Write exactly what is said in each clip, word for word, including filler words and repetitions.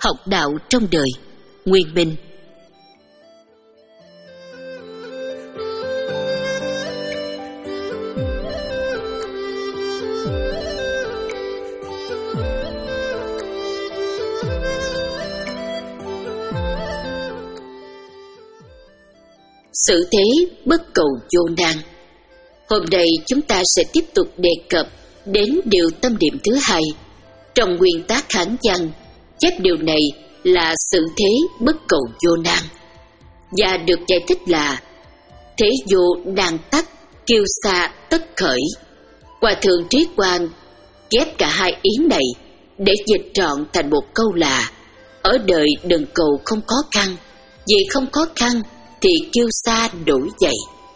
học đạo trong đời. Nguyên Minh. Sự thế bất cầu vô nan. Hôm nay chúng ta sẽ tiếp tục đề cập đến điều tâm điểm thứ hai. Trong nguyên tác Hán văn, chép điều này là sự thế bất cầu vô nan, và được giải thích là thế vô nan tắc, kiêu sa tất khởi. Hòa thượng Trí Quang ghép cả hai ý này để dịch trọn thành một câu là: ở đời đừng cầu không khó khăn, vì không khó khăn thì kiêu sa nổi dậy.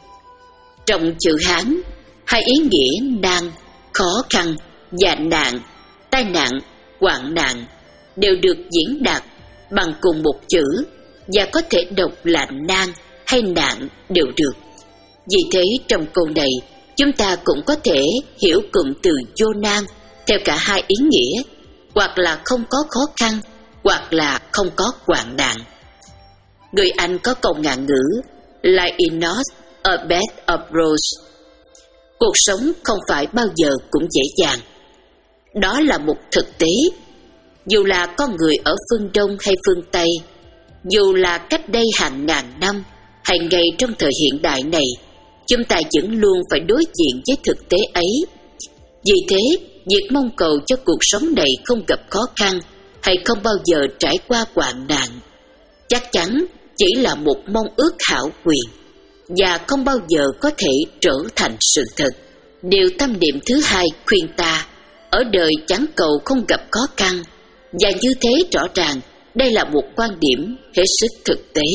Trong chữ Hán, hai ý nghĩa nan, khó khăn và nạn, tai nạn, hoạn nạn đều được diễn đạt bằng cùng một chữ, và có thể đọc là nan hay nạn đều được. Vì thế trong câu này chúng ta cũng có thể hiểu cụm từ vô nan theo cả hai ý nghĩa, hoặc là không có khó khăn, hoặc là không có hoạn nạn. Người Anh có câu ngạn ngữ Life is not a bed of roses. Cuộc sống không phải bao giờ cũng dễ dàng. Đó là một thực tế. Dù là con người ở phương Đông hay phương Tây, dù là cách đây hàng ngàn năm hay ngay trong thời hiện đại này, chúng ta vẫn luôn phải đối diện với thực tế ấy. Vì thế, việc mong cầu cho cuộc sống này không gặp khó khăn hay không bao giờ trải qua hoạn nạn chắc chắn chỉ là một mong ước hão quyền, và không bao giờ có thể trở thành sự thật. Điều tâm niệm thứ hai khuyên ta ở đời chẳng cầu không gặp khó khăn, và như thế rõ ràng đây là một quan điểm hết sức thực tế.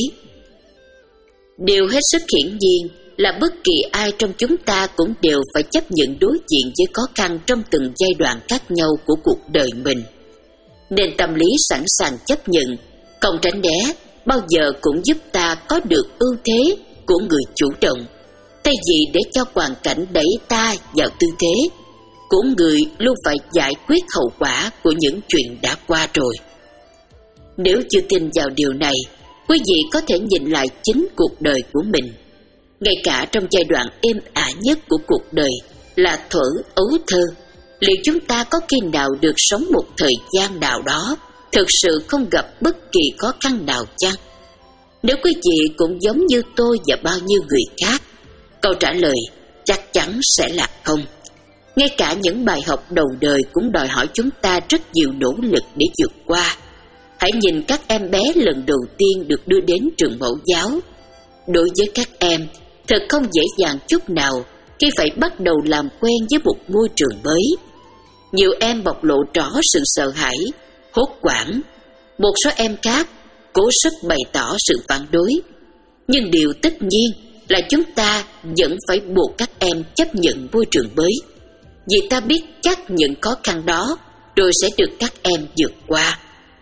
Điều hết sức hiển nhiên là bất kỳ ai trong chúng ta cũng đều phải chấp nhận đối diện với khó khăn trong từng giai đoạn khác nhau của cuộc đời mình. Nên tâm lý sẵn sàng chấp nhận, không tránh né, bao giờ cũng giúp ta có được ưu thế của người chủ động, thay vì để cho hoàn cảnh đẩy ta vào tư thế của người luôn phải giải quyết hậu quả của những chuyện đã qua rồi. Nếu chưa tin vào điều này, quý vị có thể nhìn lại chính cuộc đời của mình. Ngay cả trong giai đoạn êm ả nhất của cuộc đời là thuở ấu thơ, liệu chúng ta có khi nào được sống một thời gian nào đó thực sự không gặp bất kỳ khó khăn nào chăng? Nếu quý vị cũng giống như tôi và bao nhiêu người khác, câu trả lời chắc chắn sẽ là không. Ngay cả những bài học đầu đời cũng đòi hỏi chúng ta rất nhiều nỗ lực để vượt qua. Hãy nhìn các em bé lần đầu tiên được đưa đến trường mẫu giáo. Đối với các em, thật không dễ dàng chút nào khi phải bắt đầu làm quen với một môi trường mới. Nhiều em bộc lộ rõ sự sợ hãi, hốt hoảng. Một số em khác cố sức bày tỏ sự phản đối. Nhưng điều tất nhiên là chúng ta vẫn phải buộc các em chấp nhận môi trường mới, vì ta biết chắc những khó khăn đó rồi sẽ được các em vượt qua.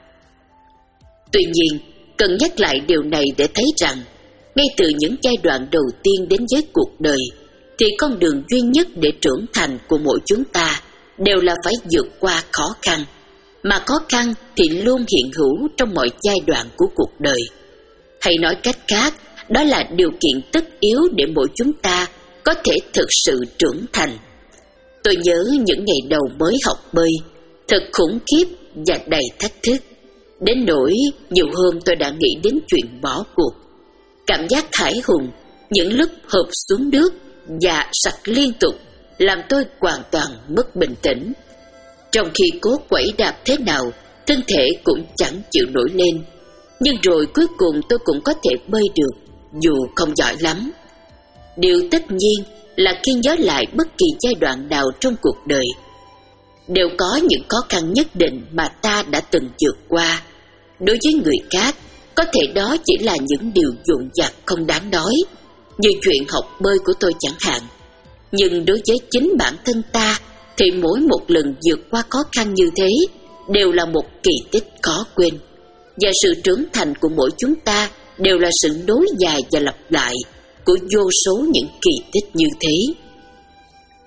Tuy nhiên, cần nhắc lại điều này để thấy rằng, ngay từ những giai đoạn đầu tiên đến với cuộc đời, thì con đường duy nhất để trưởng thành của mỗi chúng ta đều là phải vượt qua khó khăn, mà khó khăn thì luôn hiện hữu trong mọi giai đoạn của cuộc đời. Hay nói cách khác, đó là điều kiện tất yếu để mỗi chúng ta có thể thực sự trưởng thành. Tôi nhớ những ngày đầu mới học bơi, thật khủng khiếp và đầy thách thức. Đến nỗi nhiều hôm tôi đã nghĩ đến chuyện bỏ cuộc. Cảm giác hãi hùng, những lúc hụp xuống nước và sặc liên tục làm tôi hoàn toàn mất bình tĩnh. Trong khi cố quẩy đạp thế nào, thân thể cũng chẳng chịu nổi lên. Nhưng rồi cuối cùng tôi cũng có thể bơi được, dù không giỏi lắm. Điều tất nhiên là khi nhớ lại bất kỳ giai đoạn nào trong cuộc đời, đều có những khó khăn nhất định mà ta đã từng vượt qua. Đối với người khác, có thể đó chỉ là những điều vụn vặt không đáng nói, như chuyện học bơi của tôi chẳng hạn. Nhưng đối với chính bản thân ta, thì mỗi một lần vượt qua khó khăn như thế đều là một kỳ tích khó quên. Và sự trưởng thành của mỗi chúng ta đều là sự nối dài và lặp lại của vô số những kỳ tích như thế.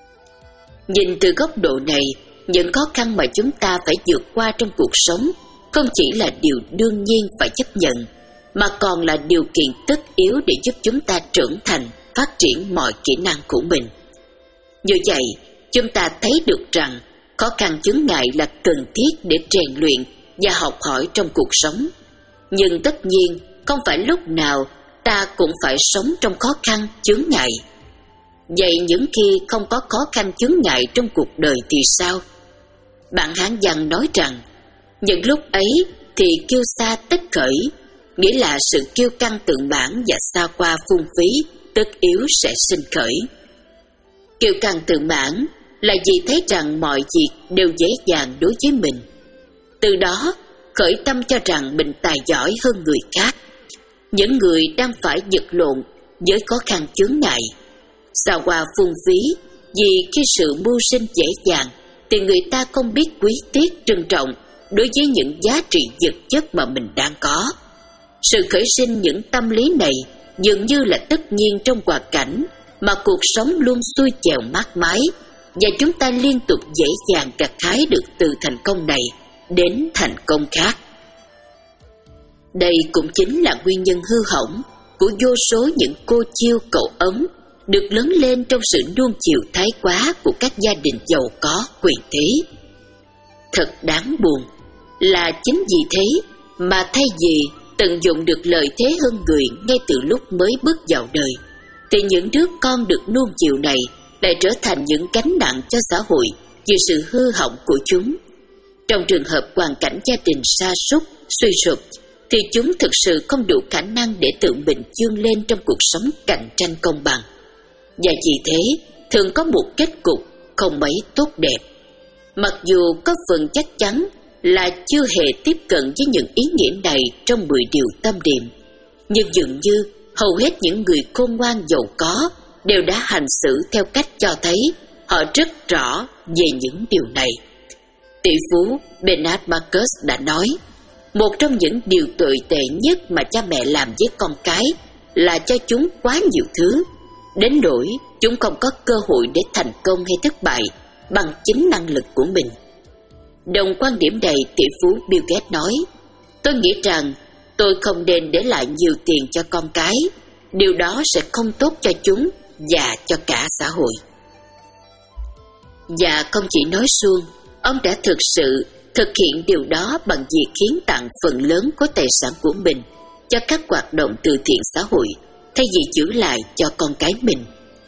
Nhìn từ góc độ này, những khó khăn mà chúng ta phải vượt qua trong cuộc sống không chỉ là điều đương nhiên phải chấp nhận, mà còn là điều kiện tất yếu để giúp chúng ta trưởng thành, phát triển mọi kỹ năng của mình. Như vậy, chúng ta thấy được rằng khó khăn chướng ngại là cần thiết để rèn luyện và học hỏi trong cuộc sống. Nhưng tất nhiên, không phải lúc nào ta cũng phải sống trong khó khăn chướng ngại. Vậy những khi không có khó khăn chướng ngại trong cuộc đời thì sao? Bạn Hán Văn nói rằng, những lúc ấy thì kiêu sa tất khởi, nghĩa là sự kiêu căng tự mãn và xa qua phung phí tất yếu sẽ sinh khởi. Kiêu căng tự mãn là vì thấy rằng mọi việc đều dễ dàng đối với mình, từ đó khởi tâm cho rằng mình tài giỏi hơn người khác. Những người đang phải vật lộn với khó khăn chướng ngại, xa qua phung phí vì khi sự mưu sinh dễ dàng thì người ta không biết quý tiếc trân trọng đối với những giá trị vật chất mà mình đang có. Sự khởi sinh những tâm lý này dường như là tất nhiên trong hoàn cảnh mà cuộc sống luôn xuôi chèo mát mái, và chúng ta liên tục dễ dàng gặt hái được từ thành công này đến thành công khác. Đây cũng chính là nguyên nhân hư hỏng của vô số những cô chiêu cậu ấm được lớn lên trong sự nuông chiều thái quá của các gia đình giàu có quyền thế. Thật đáng buồn là chính vì thế mà thay vì tận dụng được lợi thế hơn người ngay từ lúc mới bước vào đời, thì những đứa con được nuông chiều này lại trở thành những gánh nặng cho xã hội vì sự hư hỏng của chúng. Trong trường hợp hoàn cảnh gia đình sa sút, suy sụp, thì chúng thực sự không đủ khả năng để tự mình vươn lên trong cuộc sống cạnh tranh công bằng. Và vì thế, thường có một kết cục không mấy tốt đẹp. Mặc dù có phần chắc chắn là chưa hề tiếp cận với những ý nghĩa này trong mười điều tâm niệm, nhưng dường như hầu hết những người khôn ngoan giàu có đều đã hành xử theo cách cho thấy họ rất rõ về những điều này. Tỷ phú Bernard Marcus đã nói, một trong những điều tồi tệ nhất mà cha mẹ làm với con cái là cho chúng quá nhiều thứ, đến nỗi chúng không có cơ hội để thành công hay thất bại bằng chính năng lực của mình. Đồng quan điểm này, tỷ phú Bill Gates nói, tôi nghĩ rằng tôi không nên để lại nhiều tiền cho con cái, điều đó sẽ không tốt cho chúng và cho cả xã hội. Và không chỉ nói suông, ông đã thực sự thực hiện điều đó bằng việc hiến tặng phần lớn của tài sản của mình cho các hoạt động từ thiện xã hội, thay vì giữ lại cho con cái mình.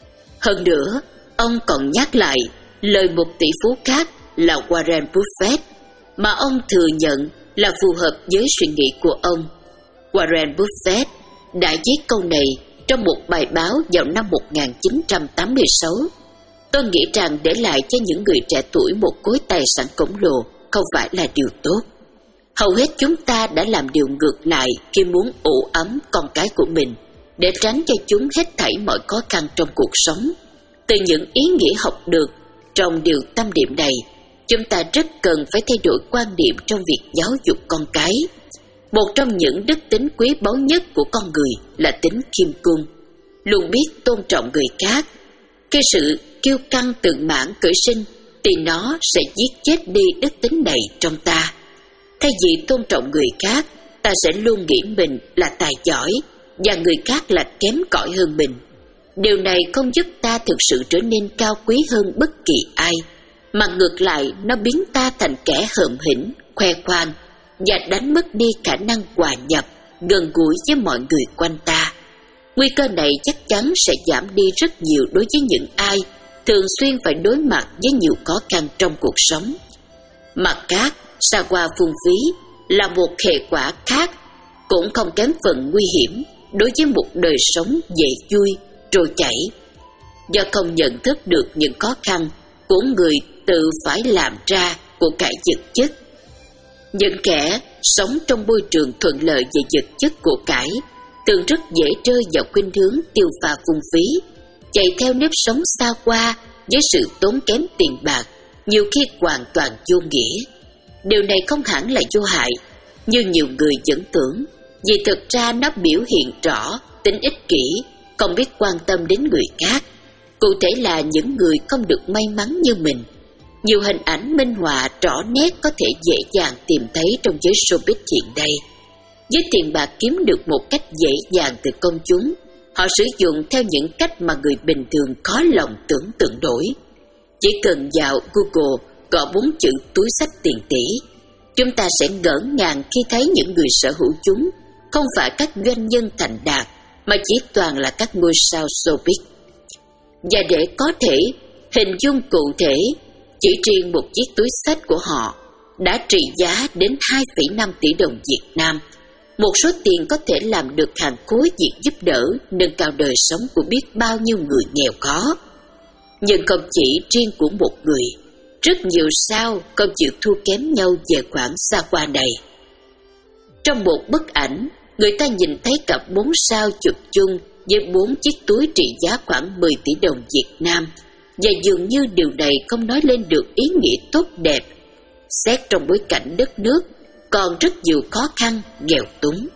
Hơn nữa, ông còn nhắc lại lời một tỷ phú khác là Warren Buffett, mà ông thừa nhận là phù hợp với suy nghĩ của ông. Warren Buffett đã viết câu này trong một bài báo vào năm một nghìn chín trăm tám mươi sáu. Tôi nghĩ rằng để lại cho những người trẻ tuổi một khối tài sản khổng lồ không phải là điều tốt. Hầu hết chúng ta đã làm điều ngược lại khi muốn ủ ấm con cái của mình, để tránh cho chúng hết thảy mọi khó khăn trong cuộc sống. Từ những ý nghĩa học được trong điều tâm niệm này, chúng ta rất cần phải thay đổi quan điểm trong việc giáo dục con cái. Một trong những đức tính quý báu nhất của con người là tính khiêm cung, luôn biết tôn trọng người khác. Khi sự kiêu căng tự mãn khởi sinh, thì nó sẽ giết chết đi đức tính này trong ta. Thay vì tôn trọng người khác, ta sẽ luôn nghĩ mình là tài giỏi và người khác là kém cỏi hơn mình. Điều này không giúp ta thực sự trở nên cao quý hơn bất kỳ ai, mà ngược lại nó biến ta thành kẻ hợm hĩnh, khoe khoang và đánh mất đi khả năng hòa nhập, gần gũi với mọi người quanh ta. Nguy cơ này chắc chắn sẽ giảm đi rất nhiều đối với những ai thường xuyên phải đối mặt với nhiều khó khăn trong cuộc sống. Mặt khác, xa qua phung phí là một hệ quả khác, cũng không kém phần nguy hiểm đối với một đời sống dễ vui, trôi chảy. Do không nhận thức được những khó khăn của người tự phải làm ra của cải vật chất. Những kẻ sống trong môi trường thuận lợi về vật chất của cải thường rất dễ rơi vào khuynh hướng tiêu pha phung phí, chạy theo nếp sống xa hoa với sự tốn kém tiền bạc, nhiều khi hoàn toàn vô nghĩa. Điều này không hẳn là vô hại như nhiều người vẫn tưởng, vì thực ra nó biểu hiện rõ tính ích kỷ, không biết quan tâm đến người khác, cụ thể là những người không được may mắn như mình. Nhiều hình ảnh minh họa rõ nét có thể dễ dàng tìm thấy trong giới showbiz hiện nay. Với tiền bạc kiếm được một cách dễ dàng từ công chúng, họ sử dụng theo những cách mà người bình thường khó lòng tưởng tượng nổi. Chỉ cần vào Google gõ bốn chữ túi xách tiền tỷ, chúng ta sẽ ngỡ ngàng khi thấy những người sở hữu chúng không phải các doanh nhân thành đạt, mà chỉ toàn là các ngôi sao showbiz. Và để có thể hình dung cụ thể, chỉ riêng một chiếc túi xách của họ đã trị giá đến hai phẩy năm tỷ đồng Việt Nam, một số tiền có thể làm được hàng khối việc giúp đỡ, nâng cao đời sống của biết bao nhiêu người nghèo khó. Nhưng không chỉ riêng của một người, rất nhiều sao không chịu thua kém nhau về khoản xa hoa này. Trong một bức ảnh, người ta nhìn thấy cặp bốn sao chụp chung với bốn chiếc túi trị giá khoảng mười tỷ đồng Việt Nam, và dường như điều này không nói lên được ý nghĩa tốt đẹp, xét trong bối cảnh đất nước còn rất nhiều khó khăn, nghèo túng.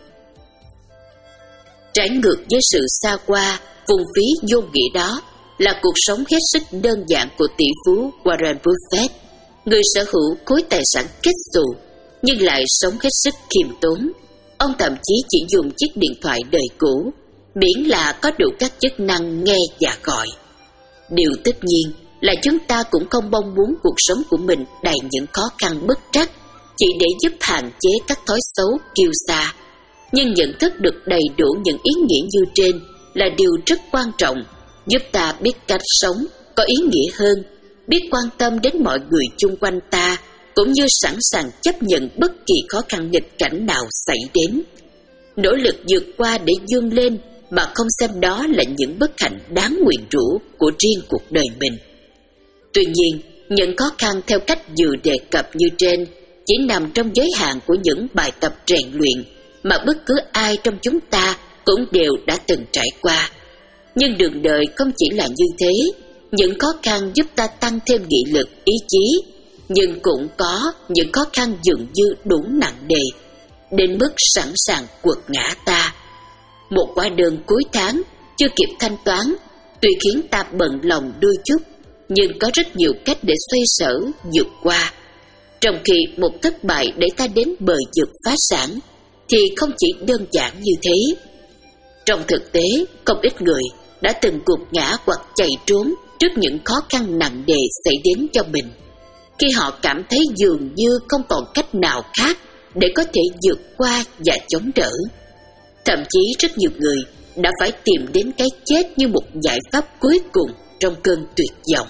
Trái ngược với sự xa hoa, vùng phí vô nghĩa đó là cuộc sống hết sức đơn giản của tỷ phú Warren Buffett, người sở hữu khối tài sản kết xù nhưng lại sống hết sức khiêm tốn. Ông thậm chí chỉ dùng chiếc điện thoại đời cũ, miễn là có đủ các chức năng nghe và gọi. Điều tất nhiên là chúng ta cũng không mong muốn cuộc sống của mình đầy những khó khăn bất trắc chỉ để giúp hạn chế các thói xấu kiêu sa. Nhưng nhận thức được đầy đủ những ý nghĩa như trên là điều rất quan trọng, giúp ta biết cách sống có ý nghĩa hơn, biết quan tâm đến mọi người chung quanh ta, cũng như sẵn sàng chấp nhận bất kỳ khó khăn nghịch cảnh nào xảy đến. Nỗ lực vượt qua để vươn lên mà không xem đó là những bất hạnh đáng nguyền rủa của riêng cuộc đời mình. Tuy nhiên, những khó khăn theo cách vừa đề cập như trên chỉ nằm trong giới hạn của những bài tập rèn luyện mà bất cứ ai trong chúng ta cũng đều đã từng trải qua. Nhưng đường đời không chỉ là như thế. Những khó khăn giúp ta tăng thêm nghị lực, ý chí, nhưng cũng có những khó khăn dường như đủ nặng nề đến mức sẵn sàng quật ngã ta. Một hóa đơn cuối tháng chưa kịp thanh toán tuy khiến ta bận lòng đôi chút, nhưng có rất nhiều cách để xoay sở vượt qua. Trong khi một thất bại để ta đến bờ vực phá sản thì không chỉ đơn giản như thế. Trong thực tế, không ít người đã từng gục ngã hoặc chạy trốn trước những khó khăn nặng nề xảy đến cho mình, khi họ cảm thấy dường như không còn cách nào khác để có thể vượt qua và chống đỡ. Thậm chí rất nhiều người đã phải tìm đến cái chết như một giải pháp cuối cùng trong cơn tuyệt vọng.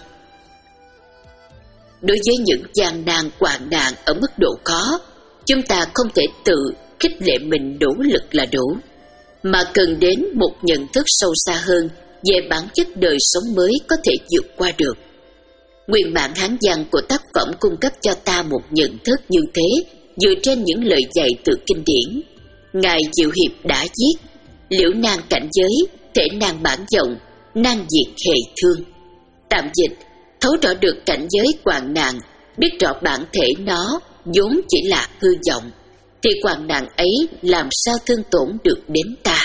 Đối với những gian nan hoạn nạn ở mức độ khó, chúng ta không thể tự khích lệ mình đủ lực là đủ, mà cần đến một nhận thức sâu xa hơn về bản chất đời sống mới có thể vượt qua được. Nguyên bản Hán văn của tác phẩm cung cấp cho ta một nhận thức như thế dựa trên những lời dạy từ kinh điển. Ngài Diệu Hiệp đã viết: liễu nan cảnh giới, thể nan bản vọng, nan diệt hề thương. Tạm dịch: thấu rõ được cảnh giới hoạn nạn, biết rõ bản thể nó vốn chỉ là hư vọng, thì hoạn nạn ấy làm sao thương tổn được đến ta.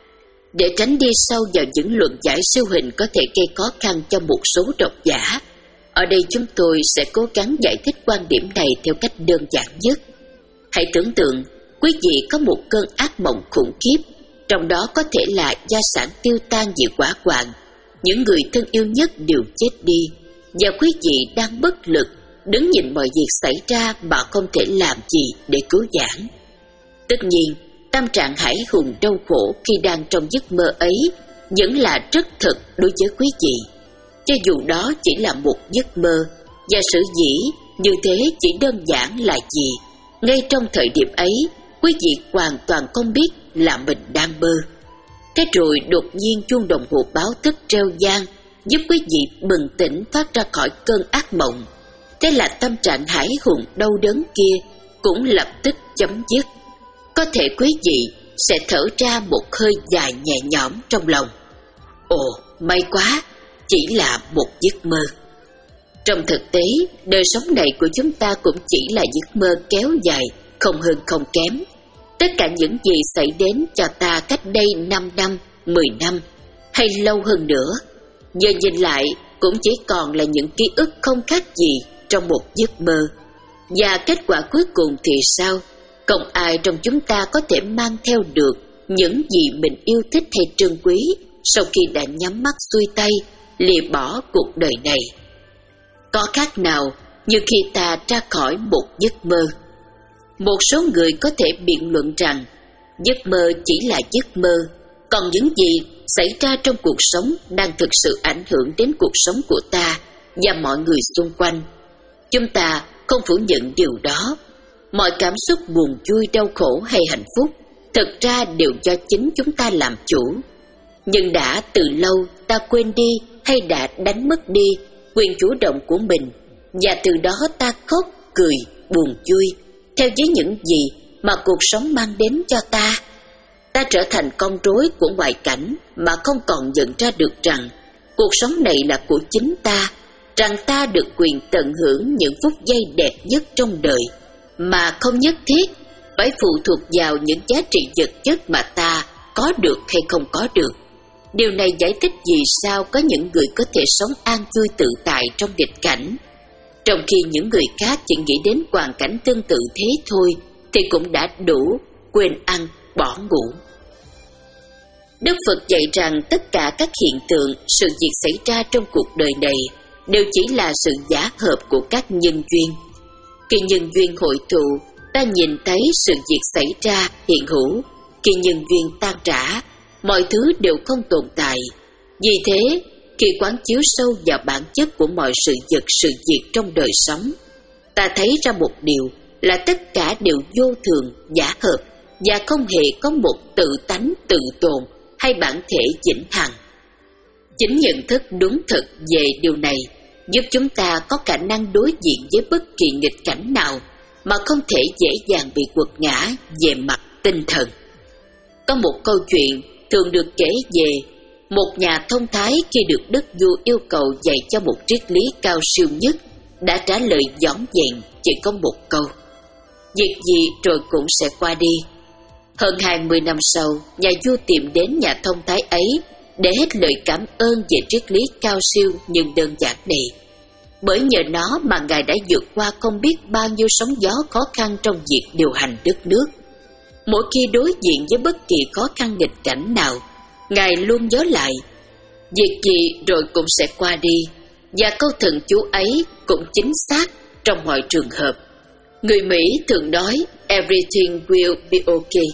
Để tránh đi sâu vào những luận giải siêu hình có thể gây khó khăn cho một số độc giả, ở đây chúng tôi sẽ cố gắng giải thích quan điểm này theo cách đơn giản nhất. Hãy tưởng tượng quý vị có một cơn ác mộng khủng khiếp, trong đó có thể là gia sản tiêu tan vì hỏa hoạn, những người thân yêu nhất đều chết đi, và quý vị đang bất lực đứng nhìn mọi việc xảy ra mà không thể làm gì để cứu vãn. Tất nhiên, tâm trạng hãi hùng đau khổ khi đang trong giấc mơ ấy vẫn là rất thật đối với quý vị, cho dù đó chỉ là một giấc mơ, và sở dĩ như thế chỉ đơn giản là gì ngay trong thời điểm ấy quý vị hoàn toàn không biết là mình đang mơ. Cái rồi đột nhiên chuông đồng hồ báo thức reo vang giúp quý vị bừng tỉnh thoát ra khỏi cơn ác mộng. Thế là tâm trạng hãi hùng đau đớn kia cũng lập tức chấm dứt. Có thể quý vị sẽ thở ra một hơi dài nhẹ nhõm trong lòng. Ồ, may quá, chỉ là một giấc mơ. Trong thực tế, đời sống này của chúng ta cũng chỉ là giấc mơ kéo dài, không hơn không kém. Tất cả những gì xảy đến cho ta cách đây năm năm, mười năm hay lâu hơn nữa, giờ nhìn lại cũng chỉ còn là những ký ức không khác gì trong một giấc mơ. Và kết quả cuối cùng thì sao? Không ai trong chúng ta có thể mang theo được những gì mình yêu thích hay trân quý sau khi đã nhắm mắt xuôi tay, lìa bỏ cuộc đời này. Có khác nào như khi ta ra khỏi một giấc mơ. Một số người có thể biện luận rằng giấc mơ chỉ là giấc mơ, còn những gì xảy ra trong cuộc sống đang thực sự ảnh hưởng đến cuộc sống của ta và mọi người xung quanh. Chúng ta không phủ nhận điều đó. Mọi cảm xúc buồn vui, đau khổ hay hạnh phúc thực ra đều do chính chúng ta làm chủ. Nhưng đã từ lâu ta quên đi hay đã đánh mất đi quyền chủ động của mình, và từ đó ta khóc, cười, buồn vui theo với những gì mà cuộc sống mang đến cho ta. Ta trở thành con rối của ngoại cảnh mà không còn nhận ra được rằng cuộc sống này là của chính ta, rằng ta được quyền tận hưởng những phút giây đẹp nhất trong đời, mà không nhất thiết phải phụ thuộc vào những giá trị vật chất mà ta có được hay không có được. Điều này giải thích vì sao có những người có thể sống an vui tự tại trong nghịch cảnh, trong khi những người khác chỉ nghĩ đến hoàn cảnh tương tự thế thôi thì cũng đã đủ quên ăn, bỏ ngủ. Đức Phật dạy rằng tất cả các hiện tượng, sự việc xảy ra trong cuộc đời này đều chỉ là sự giả hợp của các nhân duyên. Khi nhân duyên hội tụ, ta nhìn thấy sự việc xảy ra hiện hữu. Khi nhân duyên tan rã, mọi thứ đều không tồn tại. Vì thế, khi quán chiếu sâu vào bản chất của mọi sự vật sự việc trong đời sống, ta thấy ra một điều là tất cả đều vô thường, giả hợp và không hề có một tự tánh tự tồn hay bản thể vĩnh hằng. Chính nhận thức đúng thực về điều này giúp chúng ta có khả năng đối diện với bất kỳ nghịch cảnh nào mà không thể dễ dàng bị quật ngã về mặt tinh thần. Có một câu chuyện thường được kể về một nhà thông thái khi được đức vua yêu cầu dạy cho một triết lý cao siêu nhất, đã trả lời vỏn vẹn chỉ có một câu: việc gì rồi cũng sẽ qua đi. Hơn hai mươi năm sau, nhà vua tìm đến nhà thông thái ấy để hết lời cảm ơn về triết lý cao siêu nhưng đơn giản này. Bởi nhờ nó mà ngài đã vượt qua không biết bao nhiêu sóng gió khó khăn trong việc điều hành đất nước. Mỗi khi đối diện với bất kỳ khó khăn nghịch cảnh nào, ngài luôn nhớ lại việc gì rồi cũng sẽ qua đi, và câu thần chú ấy cũng chính xác trong mọi trường hợp. Người Mỹ thường nói "Everything will be okay".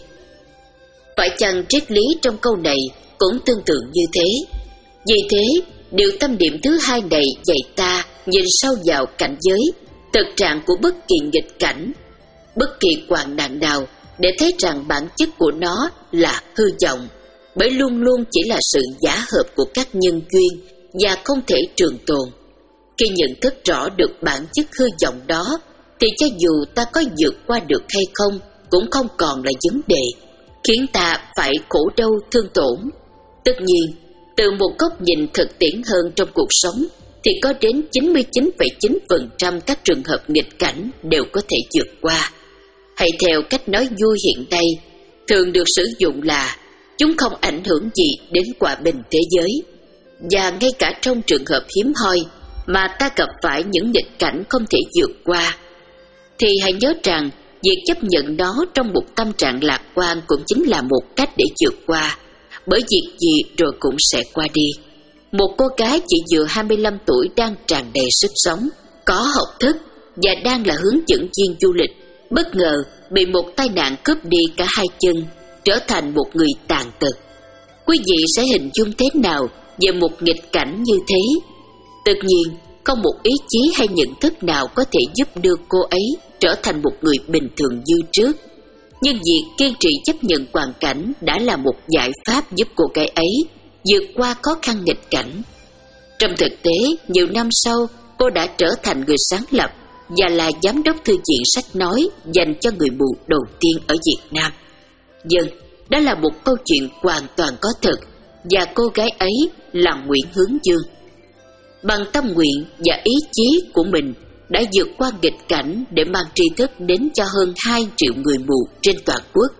Phải chăng triết lý trong câu này cũng tương tự như thế? Vì thế, điều tâm niệm thứ hai này dạy ta nhìn sâu vào cảnh giới, thực trạng của bất kỳ nghịch cảnh, bất kỳ hoạn nạn nào, để thấy rằng bản chất của nó là hư vọng, bởi luôn luôn chỉ là sự giả hợp của các nhân duyên và không thể trường tồn. Khi nhận thức rõ được bản chất hư vọng đó, thì cho dù ta có vượt qua được hay không cũng không còn là vấn đề, khiến ta phải khổ đau thương tổn. Tất nhiên, từ một góc nhìn thực tiễn hơn trong cuộc sống, thì có đến chín mươi chín phẩy chín phần trăm các trường hợp nghịch cảnh đều có thể vượt qua. Hay theo cách nói vui hiện nay, thường được sử dụng là chúng không ảnh hưởng gì đến hòa bình thế giới. Và ngay cả trong trường hợp hiếm hoi mà ta gặp phải những nghịch cảnh không thể vượt qua, thì hãy nhớ rằng việc chấp nhận nó trong một tâm trạng lạc quan cũng chính là một cách để vượt qua, bởi việc gì rồi cũng sẽ qua đi. Một cô gái chỉ vừa hai mươi lăm tuổi đang tràn đầy sức sống, có học thức và đang là hướng dẫn viên du lịch, bất ngờ bị một tai nạn cướp đi cả hai chân, trở thành một người tàn tật. Quý vị sẽ hình dung thế nào về một nghịch cảnh như thế? Tất nhiên, không một ý chí hay nhận thức nào có thể giúp đưa cô ấy trở thành một người bình thường như trước. Nhưng việc kiên trì chấp nhận hoàn cảnh đã là một giải pháp giúp cô gái ấy vượt qua khó khăn nghịch cảnh. Trong thực tế, nhiều năm sau, cô đã trở thành người sáng lập và là giám đốc thư viện sách nói dành cho người mù đầu tiên ở Việt Nam. Dân, đó là một câu chuyện hoàn toàn có thật, và cô gái ấy là Nguyễn Hướng Dương. Bằng tâm nguyện và ý chí của mình đã vượt qua nghịch cảnh để mang tri thức đến cho hơn hai triệu người mù trên toàn quốc.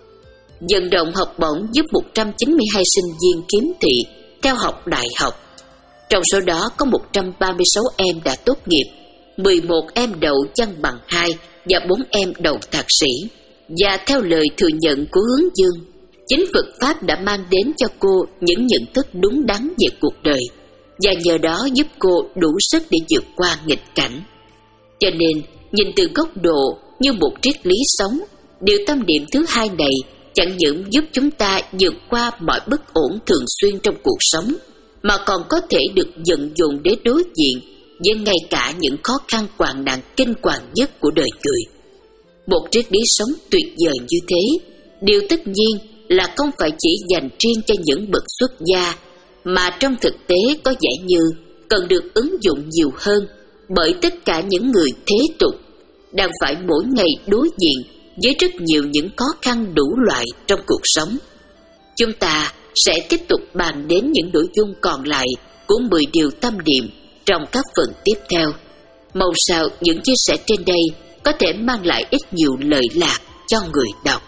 Vận động học bổng giúp một trăm chín mươi hai sinh viên khiếm thị theo học đại học. Trong số đó có một trăm ba mươi sáu em đã tốt nghiệp, mười một em đậu văn bằng hai và bốn em đậu thạc sĩ. Và theo lời thừa nhận của Hướng Dương, chính Phật Pháp đã mang đến cho cô những nhận thức đúng đắn về cuộc đời, và nhờ đó giúp cô đủ sức để vượt qua nghịch cảnh. Cho nên, nhìn từ góc độ như một triết lý sống, điều tâm niệm thứ hai này chẳng những giúp chúng ta vượt qua mọi bất ổn thường xuyên trong cuộc sống, mà còn có thể được vận dụng để đối diện với ngay cả những khó khăn hoạn nạn kinh hoàng nhất của đời người. Một triết lý sống tuyệt vời như thế, điều tất nhiên là không phải chỉ dành riêng cho những bậc xuất gia, mà trong thực tế có vẻ như cần được ứng dụng nhiều hơn bởi tất cả những người thế tục đang phải mỗi ngày đối diện với rất nhiều những khó khăn đủ loại trong cuộc sống. Chúng ta sẽ tiếp tục bàn đến những nội dung còn lại của mười điều tâm niệm trong các phần tiếp theo. Mong sao những chia sẻ trên đây có thể mang lại ít nhiều lợi lạc cho người đọc.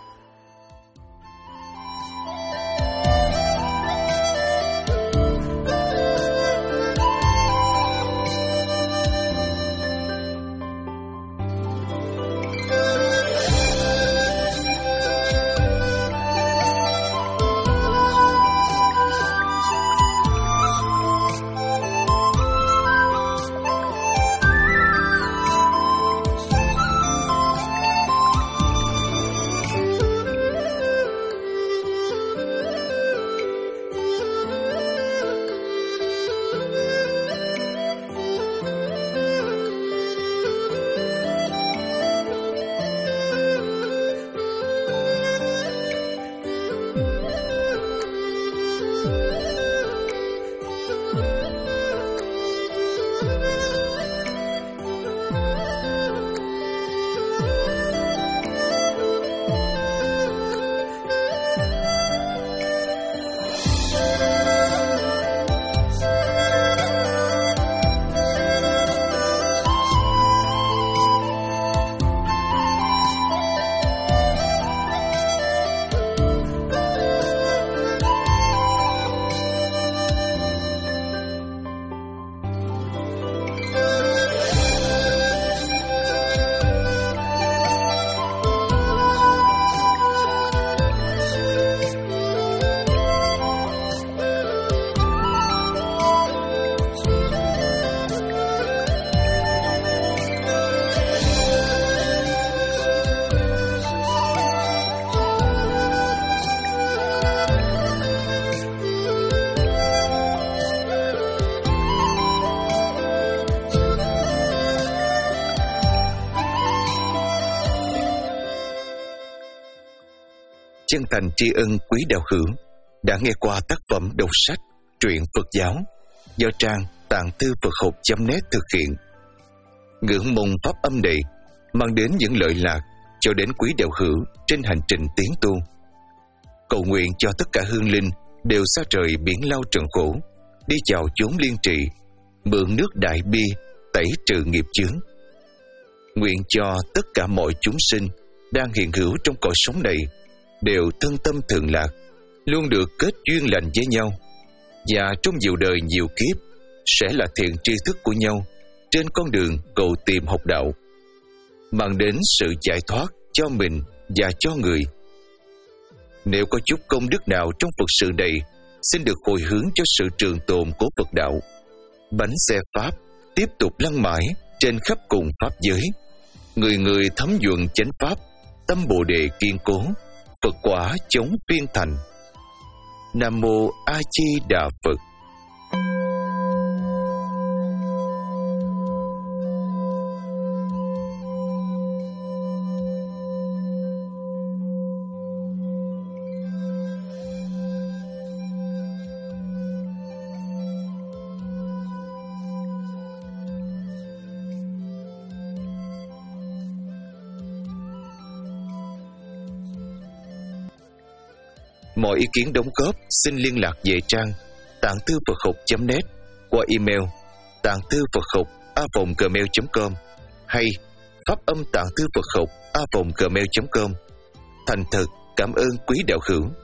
Chân thành tri ân quý đạo hữu đã nghe qua tác phẩm đọc sách truyện Phật giáo do trang tạng thư Phật học chấm net thực hiện. Ngưỡng mong pháp âm này mang đến những lợi lạc cho đến quý đạo hữu trên hành trình tiến tu. Cầu nguyện cho tất cả hương linh đều xa trời biển lao trần khổ, đi vào chốn liên trị, mượn nước đại bi tẩy trừ nghiệp chướng. Nguyện cho tất cả mọi chúng sinh đang hiện hữu trong cõi sống này đều thân tâm thường lạc, luôn được kết duyên lành với nhau, và trong nhiều đời nhiều kiếp sẽ là thiện tri thức của nhau trên con đường cầu tìm học đạo, mang đến sự giải thoát cho mình và cho người. Nếu có chút công đức nào trong Phật sự này, xin được hồi hướng cho sự trường tồn của Phật đạo. Bánh xe Pháp tiếp tục lăn mãi trên khắp cùng Pháp giới. Người người thấm nhuận chánh Pháp, tâm Bồ Đề kiên cố, Phật quả chống phiên thành. Nam Mô A Di Đà Phật. Mọi ý kiến đóng góp xin liên lạc về trang tạng thư Phật học chấm net qua email tạng thư Phật học a vòng gmail chấm com hay pháp âm tạng thư Phật học a vòng gmail chấm com. Thành thật cảm ơn quý đạo hữu.